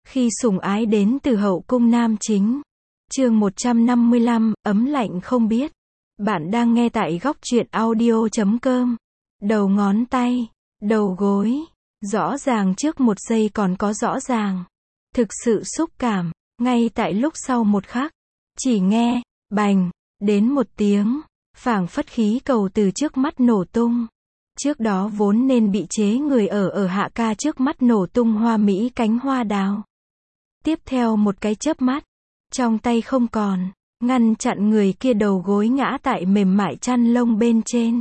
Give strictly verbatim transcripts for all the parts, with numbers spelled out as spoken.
Khi sủng ái đến từ hậu cung nam chính. Chương một trăm năm mươi lăm, ấm lạnh không biết. Bạn đang nghe tại góc truyện audio chấm com. Đầu ngón tay, đầu gối, rõ ràng trước một giây còn có rõ ràng. Thực sự xúc cảm, ngay tại lúc sau một khắc, chỉ nghe, bành, đến một tiếng, phảng phất khí cầu từ trước mắt nổ tung. Trước đó vốn nên bị chế người ở ở Hạ Ca trước mắt nổ tung hoa mỹ cánh hoa đào. Tiếp theo một cái chớp mắt, trong tay không còn, ngăn chặn người kia đầu gối ngã tại mềm mại chăn lông bên trên.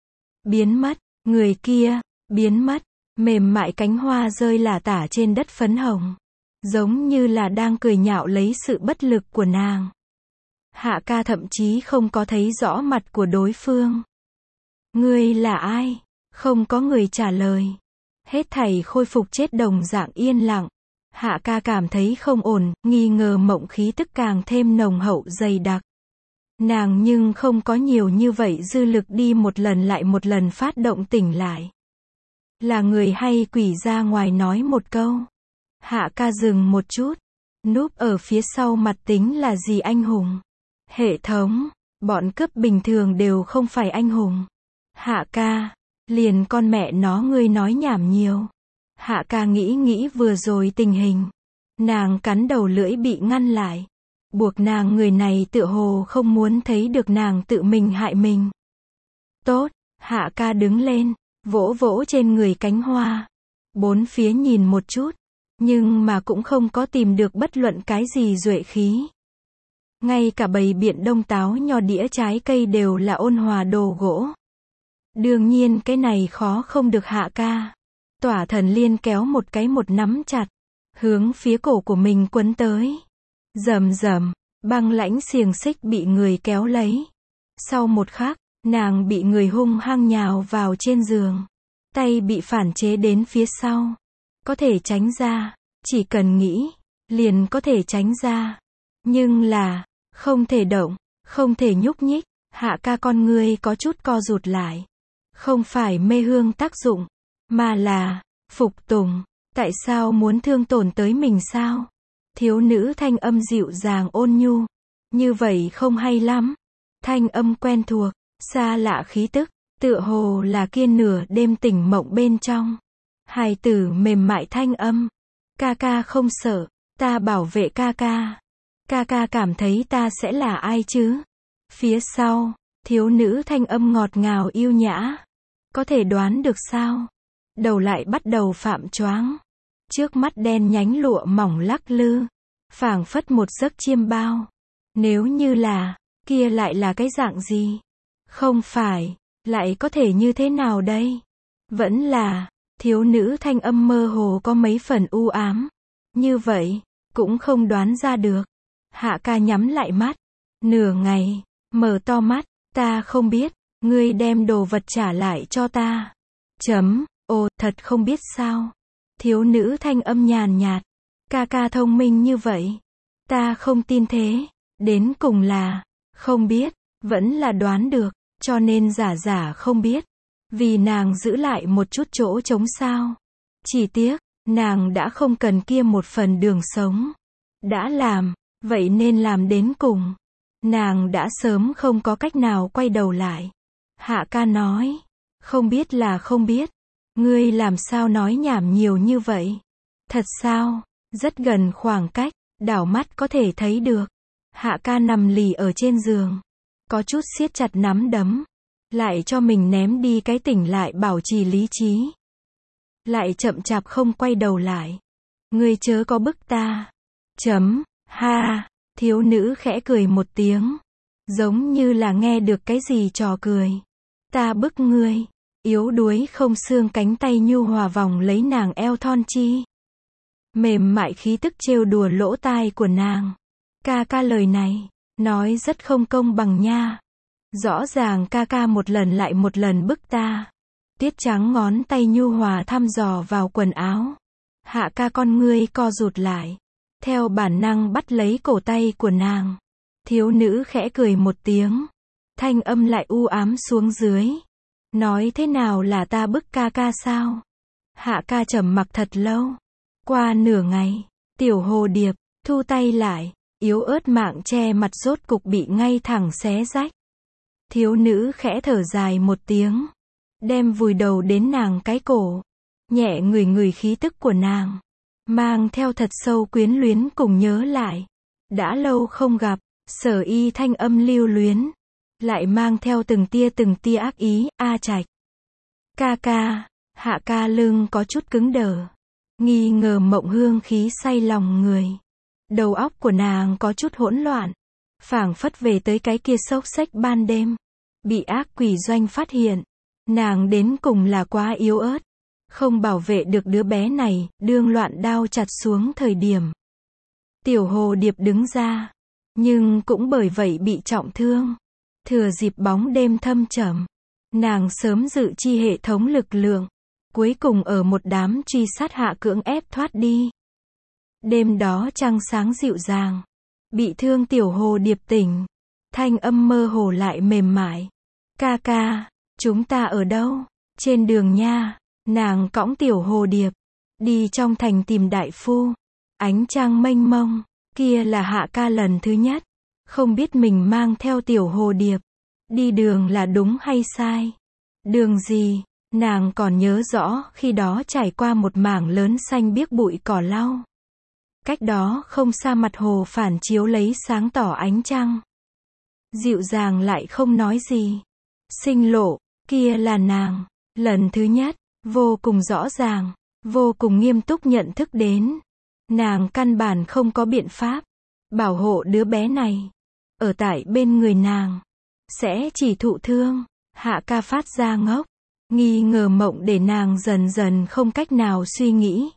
Biến mất, người kia, biến mất, mềm mại cánh hoa rơi lả tả trên đất phấn hồng. Giống như là đang cười nhạo lấy sự bất lực của nàng. Hạ Ca thậm chí không có thấy rõ mặt của đối phương. Ngươi là ai? Không có người trả lời. Hết thảy khôi phục chết đồng dạng yên lặng. Hạ Ca cảm thấy không ổn, nghi ngờ mộng khí tức càng thêm nồng hậu dày đặc. Nàng nhưng không có nhiều như vậy dư lực đi một lần lại một lần phát động tỉnh lại. Là người hay quỷ ra ngoài nói một câu. Hạ Ca dừng một chút. Núp ở phía sau mặt tính là gì anh hùng? Hệ thống, bọn cướp bình thường đều không phải anh hùng. Hạ Ca, liền con mẹ nó ngươi nói nhảm nhiều. Hạ Ca nghĩ nghĩ vừa rồi tình hình. Nàng cắn đầu lưỡi bị ngăn lại. Buộc nàng người này tựa hồ không muốn thấy được nàng tự mình hại mình. Tốt, Hạ Ca đứng lên, vỗ vỗ trên người cánh hoa. Bốn phía nhìn một chút, nhưng mà cũng không có tìm được bất luận cái gì duệ khí. Ngay cả bầy biện đông táo nho đĩa trái cây đều là ôn hòa đồ gỗ. Đương nhiên cái này khó không được Hạ Ca. Tỏa Thần Liên kéo một cái một nắm chặt, hướng phía cổ của mình quấn tới. Rầm rầm, băng lãnh xiềng xích bị người kéo lấy. Sau một khắc, nàng bị người hung hăng nhào vào trên giường. Tay bị phản chế đến phía sau. Có thể tránh ra, chỉ cần nghĩ, liền có thể tránh ra. Nhưng là, không thể động, không thể nhúc nhích. Hạ Ca con ngươi có chút co rụt lại. Không phải mê hương tác dụng, mà là, phục tùng. Tại sao muốn thương tổn tới mình sao? Thiếu nữ thanh âm dịu dàng ôn nhu. Như vậy không hay lắm. Thanh âm quen thuộc, xa lạ khí tức, tựa hồ là kia nửa đêm tỉnh mộng bên trong. Hài tử mềm mại thanh âm. Ca ca không sợ, ta bảo vệ ca ca. Ca ca cảm thấy ta sẽ là ai chứ? Phía sau, thiếu nữ thanh âm ngọt ngào yêu nhã. Có thể đoán được sao? Đầu lại bắt đầu phạm choáng. Trước mắt đen nhánh lụa mỏng lắc lư. Phảng phất một giấc chiêm bao. Nếu như là, kia lại là cái dạng gì? Không phải, lại có thể như thế nào đây? Vẫn là, thiếu nữ thanh âm mơ hồ có mấy phần u ám. Như vậy, cũng không đoán ra được. Hạ Ca nhắm lại mắt. Nửa ngày, mở to mắt, ta không biết, ngươi đem đồ vật trả lại cho ta. Chấm, ồ, thật không biết sao. Thiếu nữ thanh âm nhàn nhạt. Ca ca thông minh như vậy. Ta không tin thế. Đến cùng là, không biết, vẫn là đoán được, cho nên giả giả không biết. Vì nàng giữ lại một chút chỗ trống sao. Chỉ tiếc, nàng đã không cần kia một phần đường sống. Đã làm, vậy nên làm đến cùng. Nàng đã sớm không có cách nào quay đầu lại. Hạ Ca nói, không biết là không biết. Ngươi làm sao nói nhảm nhiều như vậy? Thật sao? Rất gần khoảng cách, đảo mắt có thể thấy được. Hạ Ca nằm lì ở trên giường. Có chút siết chặt nắm đấm. Lại cho mình ném đi cái tỉnh lại bảo trì lý trí. Lại chậm chạp không quay đầu lại. Ngươi chớ có bức ta. Chấm, ha, thiếu nữ khẽ cười một tiếng. Giống như là nghe được cái gì trò cười. Ta bức ngươi. Yếu đuối không xương cánh tay nhu hòa vòng lấy nàng eo thon chi. Mềm mại khí tức trêu đùa lỗ tai của nàng. Ca ca lời này, nói rất không công bằng nha. Rõ ràng ca ca một lần lại một lần bức ta. Tiết trắng ngón tay nhu hòa thăm dò vào quần áo. Hạ Ca con ngươi co rụt lại. Theo bản năng bắt lấy cổ tay của nàng. Thiếu nữ khẽ cười một tiếng. Thanh âm lại u ám xuống dưới. Nói thế nào là ta bức ca ca sao? Hạ Ca trầm mặc thật lâu. Qua nửa ngày, Tiểu hồ điệp, thu tay lại, yếu ớt mạng che mặt rốt cục bị ngay thẳng xé rách. Thiếu nữ khẽ thở dài một tiếng, đem vùi đầu đến nàng cái cổ, nhẹ ngửi ngửi khí tức của nàng, mang theo thật sâu quyến luyến cùng nhớ lại. Đã lâu không gặp, Sở Y thanh âm lưu luyến, lại mang theo từng tia từng tia ác ý. A Trạch, ca ca. Hạ ca lưng có chút cứng đờ, nghi ngờ mộng hương khí say lòng người. Đầu óc của nàng có chút hỗn loạn, phảng phất về tới cái kia xốc xếch ban đêm, bị ác quỷ doanh phát hiện. Nàng đến cùng là quá yếu ớt, không bảo vệ được đứa bé này. Đương loạn đao chặt xuống thời điểm, tiểu hồ điệp đứng ra, nhưng cũng bởi vậy bị trọng thương. Thừa dịp bóng đêm thâm trầm, nàng sớm dự chi hệ thống lực lượng, cuối cùng ở một đám truy sát hạ cưỡng ép thoát đi. Đêm đó trăng sáng dịu dàng, bị thương tiểu hồ điệp tỉnh, thanh âm mơ hồ lại mềm mại. Ca ca, chúng ta ở đâu? Trên đường nha. Nàng cõng tiểu hồ điệp, đi trong thành tìm đại phu. Ánh trăng mênh mông, kia là Hạ ca lần thứ nhất, không biết mình mang theo tiểu hồ điệp, đi đường là đúng hay sai. Đường gì? Nàng còn nhớ rõ, khi đó trải qua một mảng lớn xanh biếc bụi cỏ lau. Cách đó không xa mặt hồ phản chiếu lấy sáng tỏ ánh trăng. Dịu dàng lại không nói gì. Sinh lộ, kia là nàng, lần thứ nhất, vô cùng rõ ràng, vô cùng nghiêm túc nhận thức đến. Nàng căn bản không có biện pháp bảo hộ đứa bé này. Ở tại bên người nàng, sẽ chỉ thụ thương. Hạ ca phát ra ngốc, nghi ngờ mộng để nàng dần dần không cách nào suy nghĩ.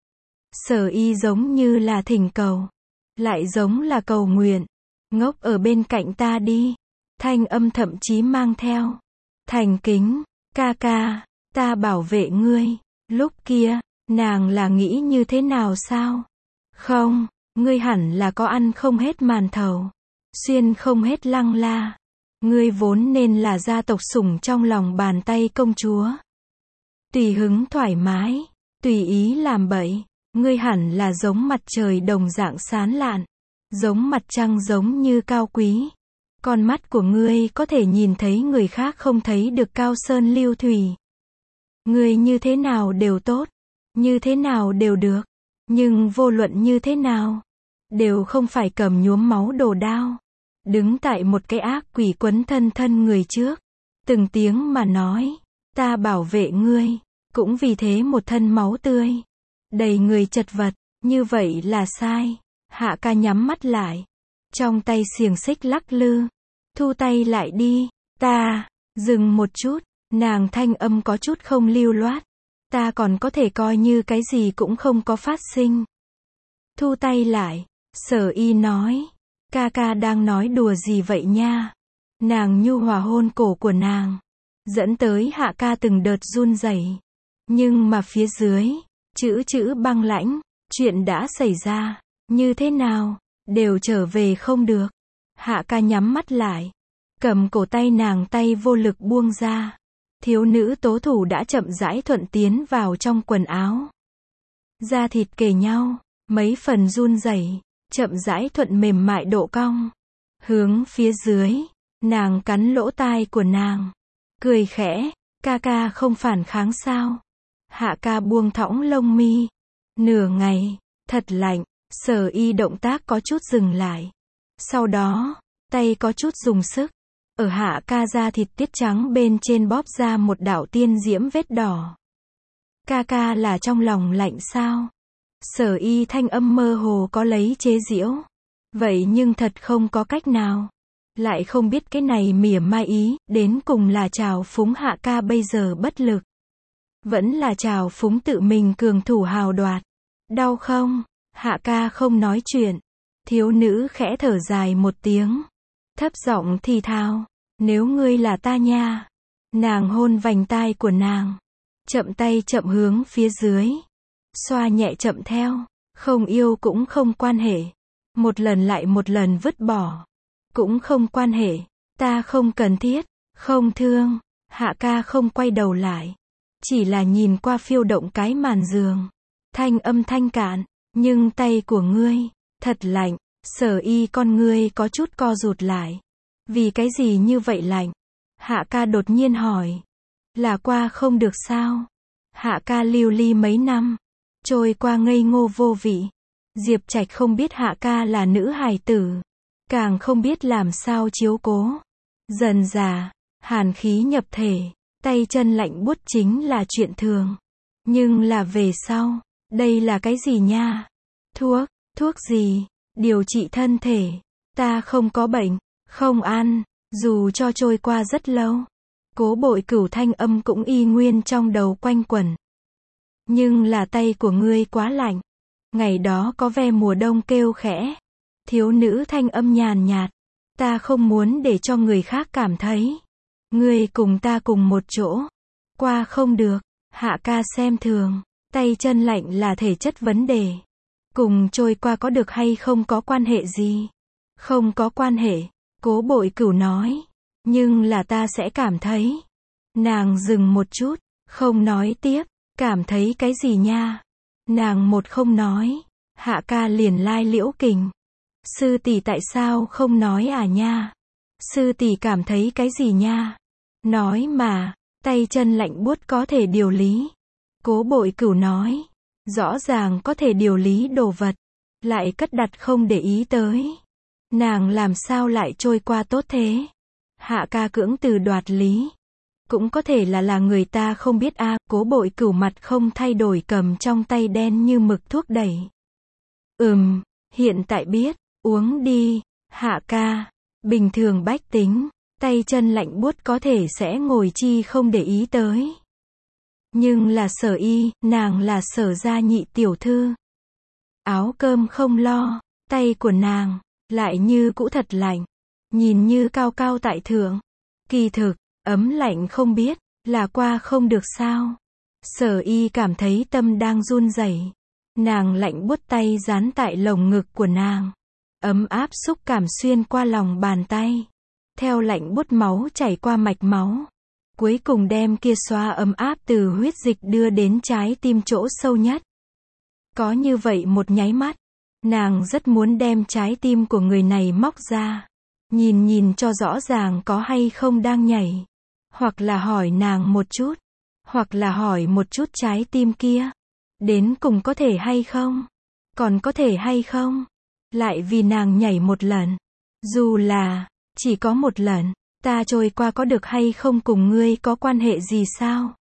Sở Y giống như là thỉnh cầu, lại giống là cầu nguyện. Ngốc ở bên cạnh ta đi. Thanh âm thậm chí mang theo thành kính. Ca ca, ta bảo vệ ngươi. Lúc kia, nàng là nghĩ như thế nào sao? Không, ngươi hẳn là có ăn không hết màn thầu, xuyên không hết lăng la. Ngươi vốn nên là gia tộc sủng trong lòng bàn tay công chúa. Tùy hứng thoải mái, tùy ý làm bậy. Ngươi hẳn là giống mặt trời đồng dạng sáng lạn, giống mặt trăng giống như cao quý. Con mắt của ngươi có thể nhìn thấy người khác không thấy được cao sơn lưu thủy. Ngươi như thế nào đều tốt, như thế nào đều được, nhưng vô luận như thế nào, đều không phải cầm nhuốm máu đồ đao, đứng tại một cái ác quỷ quấn thân thân người trước, từng tiếng mà nói, ta bảo vệ ngươi, cũng vì thế một thân máu tươi, đầy người chật vật, như vậy là sai. Hạ ca nhắm mắt lại, trong tay xiềng xích lắc lư, thu tay lại đi. Ta, dừng một chút, nàng thanh âm có chút không lưu loát, ta còn có thể coi như cái gì cũng không có phát sinh. Thu tay lại, Sở Y nói, ca ca đang nói đùa gì vậy nha. Nàng nhu hòa hôn cổ của nàng, dẫn tới Hạ ca từng đợt run rẩy. Nhưng mà phía dưới, chữ chữ băng lãnh, chuyện đã xảy ra, như thế nào, đều trở về không được. Hạ ca nhắm mắt lại, cầm cổ tay nàng, tay vô lực buông ra. Thiếu nữ tố thủ đã chậm rãi thuận tiến vào trong quần áo. Da thịt kề nhau, mấy phần run rẩy, chậm rãi thuận mềm mại độ cong. Hướng phía dưới, nàng cắn lỗ tai của nàng, cười khẽ, ca ca không phản kháng sao? Hạ ca buông thõng lông mi. Nửa ngày, thật lạnh. Sở Y động tác có chút dừng lại. Sau đó, tay có chút dùng sức. Ở Hạ ca da thịt tiết trắng bên trên bóp ra một đạo tiên diễm vết đỏ. Ca ca là trong lòng lạnh sao? Sở Y thanh âm mơ hồ có lấy chế giễu. Vậy nhưng thật không có cách nào. Lại không biết cái này mỉa mai ý, đến cùng là trào phúng Hạ ca bây giờ bất lực. Vẫn là trào phúng tự mình cường thủ hào đoạt. Đau không? Hạ ca không nói chuyện. Thiếu nữ khẽ thở dài một tiếng, thấp giọng thì thào, nếu ngươi là ta nha. Nàng hôn vành tai của nàng, chậm tay chậm hướng phía dưới, xoa nhẹ chậm theo, không yêu cũng không quan hệ, một lần lại một lần vứt bỏ, cũng không quan hệ, ta không cần thiết, không thương. Hạ ca không quay đầu lại, chỉ là nhìn qua phiêu động cái màn giường, thanh âm thanh cạn, Nhưng tay của ngươi, thật lạnh. Sở y con ngươi có chút co rụt lại. Vì cái gì như vậy lạnh? Hạ ca đột nhiên hỏi. Là qua không được sao? Hạ ca lưu ly mấy năm. Trôi qua ngây ngô vô vị. Diệp Trạch không biết Hạ ca là nữ hài tử. Càng không biết làm sao chiếu cố. Dần dà, hàn khí nhập thể. Tay chân lạnh buốt chính là chuyện thường. Nhưng là về sau. Đây là cái gì nha? Thuốc, thuốc gì? Điều trị thân thể. Ta không có bệnh, không ăn. Dù cho trôi qua rất lâu. Cố Bội Cửu thanh âm cũng y nguyên trong đầu quanh quẩn. Nhưng là tay của ngươi quá lạnh. Ngày đó có ve mùa đông kêu khẽ. Thiếu nữ thanh âm nhàn nhạt. Ta không muốn để cho người khác cảm thấy. Ngươi cùng ta cùng một chỗ. Qua không được. Hạ ca xem thường. Tay chân lạnh là thể chất vấn đề. Cùng trôi qua có được hay không có quan hệ gì? Không có quan hệ. Cố Bội Cửu nói. Nhưng là ta sẽ cảm thấy. Nàng dừng một chút. Không nói tiếp. Cảm thấy cái gì nha? Nàng một không nói. Hạ ca liền lai liễu kình. Sư tỷ tại sao không nói à nha? Sư tỷ cảm thấy cái gì nha? Nói mà. Tay chân lạnh buốt có thể điều lý. Cố Bội Cửu nói. Rõ ràng có thể điều lý đồ vật. Lại cất đặt không để ý tới. Nàng làm sao lại trôi qua tốt thế? Hạ ca cưỡng từ đoạt lý. Cũng có thể là là người ta không biết a. Cố Bội Cửu mặt không thay đổi cầm trong tay đen như mực thuốc đẩy. Ừm, hiện tại biết, uống đi. Hạ ca, bình thường bách tính, tay chân lạnh buốt có thể sẽ ngồi chi không để ý tới. Nhưng là Sở y, nàng là Sở gia nhị tiểu thư. Áo cơm không lo, tay của nàng, lại như cũ thật lạnh. Nhìn như cao cao tại thượng. Kỳ thực, ấm lạnh không biết, là qua không được sao. Sở y cảm thấy tâm đang run rẩy. Nàng lạnh buốt tay dán tại lồng ngực của nàng. Ấm áp xúc cảm xuyên qua lòng bàn tay. Theo lạnh buốt máu chảy qua mạch máu. Cuối cùng đem kia xoa ấm áp từ huyết dịch đưa đến trái tim chỗ sâu nhất. Có như vậy một nháy mắt. Nàng rất muốn đem trái tim của người này móc ra. Nhìn nhìn cho rõ ràng có hay không đang nhảy. Hoặc là hỏi nàng một chút. Hoặc là hỏi một chút trái tim kia. Đến cùng có thể hay không? Còn có thể hay không? Lại vì nàng nhảy một lần. Dù là, chỉ có một lần. Ta trôi qua có được hay không cùng ngươi có quan hệ gì sao?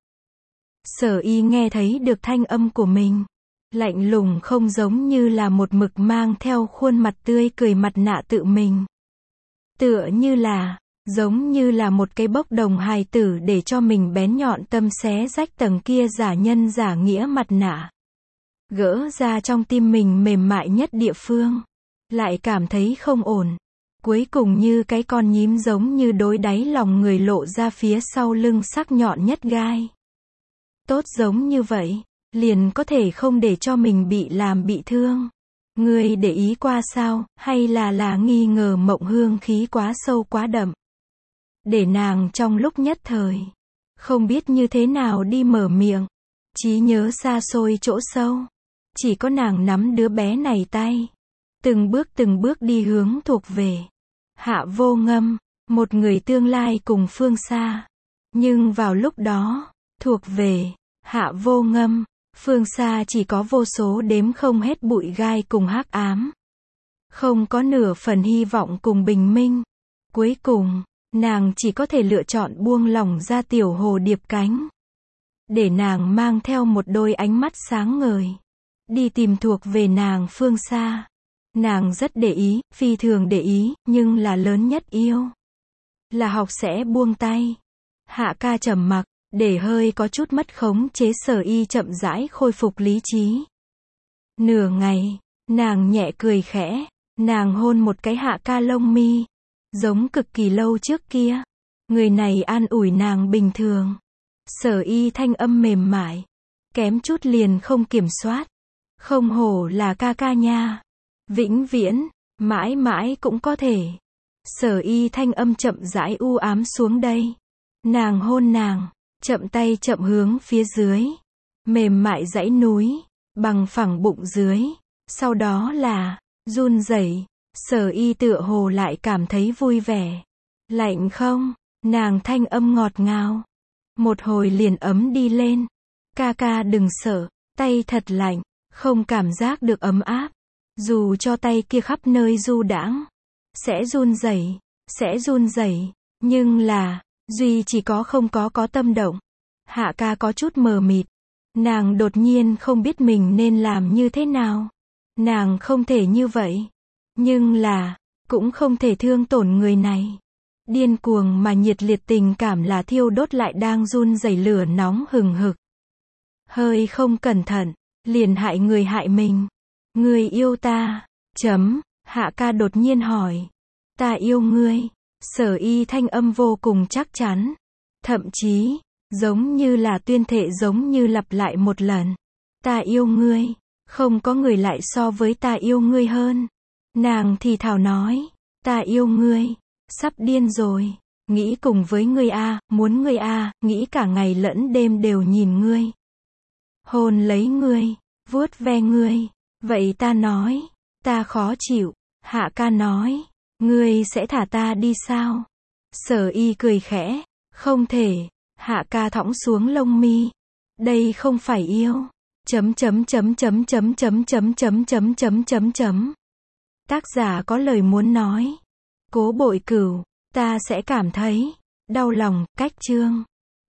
Sở y nghe thấy được thanh âm của mình. Lạnh lùng không giống như là một mực mang theo khuôn mặt tươi cười mặt nạ tự mình. Tựa như là, giống như là một cái bốc đồng hài tử để cho mình bén nhọn tâm xé rách tầng kia giả nhân giả nghĩa mặt nạ. Gỡ ra trong tim mình mềm mại nhất địa phương. Lại cảm thấy không ổn. Cuối cùng như cái con nhím giống như đối đáy lòng người lộ ra phía sau lưng sắc nhọn nhất gai. Tốt giống như vậy, liền có thể không để cho mình bị làm bị thương. Ngươi để ý qua sao, hay là là nghi ngờ mộng hương khí quá sâu quá đậm. Để nàng trong lúc nhất thời, không biết như thế nào đi mở miệng. Trí nhớ xa xôi chỗ sâu. Chỉ có nàng nắm đứa bé này tay. Từng bước từng bước đi hướng thuộc về. Hạ Vô Ngâm, một người tương lai cùng phương xa. Nhưng vào lúc đó, thuộc về, Hạ Vô Ngâm, phương xa chỉ có vô số đếm không hết bụi gai cùng hắc ám. Không có nửa phần hy vọng cùng bình minh. Cuối cùng, nàng chỉ có thể lựa chọn buông lỏng ra tiểu hồ điệp cánh. Để nàng mang theo một đôi ánh mắt sáng ngời. Đi tìm thuộc về nàng phương xa. Nàng rất để ý, phi thường để ý, nhưng là lớn nhất yêu. Là học sẽ buông tay. Hạ ca trầm mặc, để hơi có chút mất khống chế Sở y chậm rãi khôi phục lý trí. Nửa ngày, nàng nhẹ cười khẽ, nàng hôn một cái Hạ ca lông mi. Giống cực kỳ lâu trước kia. Người này an ủi nàng bình thường. Sở y thanh âm mềm mại. Kém chút liền không kiểm soát. Không hổ là ca ca nha. Vĩnh viễn, mãi mãi cũng có thể. Sở y thanh âm chậm rãi u ám xuống đây. Nàng hôn nàng, chậm tay chậm hướng phía dưới. Mềm mại dãy núi, bằng phẳng bụng dưới. Sau đó là, run rẩy. Sở Y tựa hồ lại cảm thấy vui vẻ. Lạnh không? Nàng thanh âm ngọt ngào. Một hồi liền ấm đi lên. Ca ca đừng sợ, tay thật lạnh, không cảm giác được ấm áp. Dù cho tay kia khắp nơi du đãng, sẽ run rẩy, sẽ run rẩy, nhưng là, duy chỉ có không có có tâm động. Hạ ca có chút mờ mịt. Nàng đột nhiên không biết mình nên làm như thế nào. Nàng không thể như vậy. Nhưng là, cũng không thể thương tổn người này. Điên cuồng mà nhiệt liệt tình cảm là thiêu đốt lại đang run rẩy lửa nóng hừng hực. Hơi không cẩn thận, liền hại người hại mình. Người yêu ta, chấm, Hạ ca đột nhiên hỏi. Ta yêu ngươi. Sở Y thanh âm vô cùng chắc chắn. Thậm chí, giống như là tuyên thệ giống như lặp lại một lần. Ta yêu ngươi, không có người lại so với ta yêu ngươi hơn. Nàng thì thào nói, ta yêu ngươi, sắp điên rồi, nghĩ cùng với ngươi a, muốn ngươi a, nghĩ cả ngày lẫn đêm đều nhìn ngươi. Hôn lấy ngươi, vuốt ve ngươi, vậy ta nói, ta khó chịu, Hạ ca nói, ngươi sẽ thả ta đi sao? Sở Y cười khẽ, không thể, Hạ ca thõng xuống lông mi, đây không phải yêu, chấm chấm chấm chấm chấm chấm chấm chấm chấm chấm chấm chấm. Tác giả có lời muốn nói. Cố Bội Cửu, ta sẽ cảm thấy đau lòng. Cách chương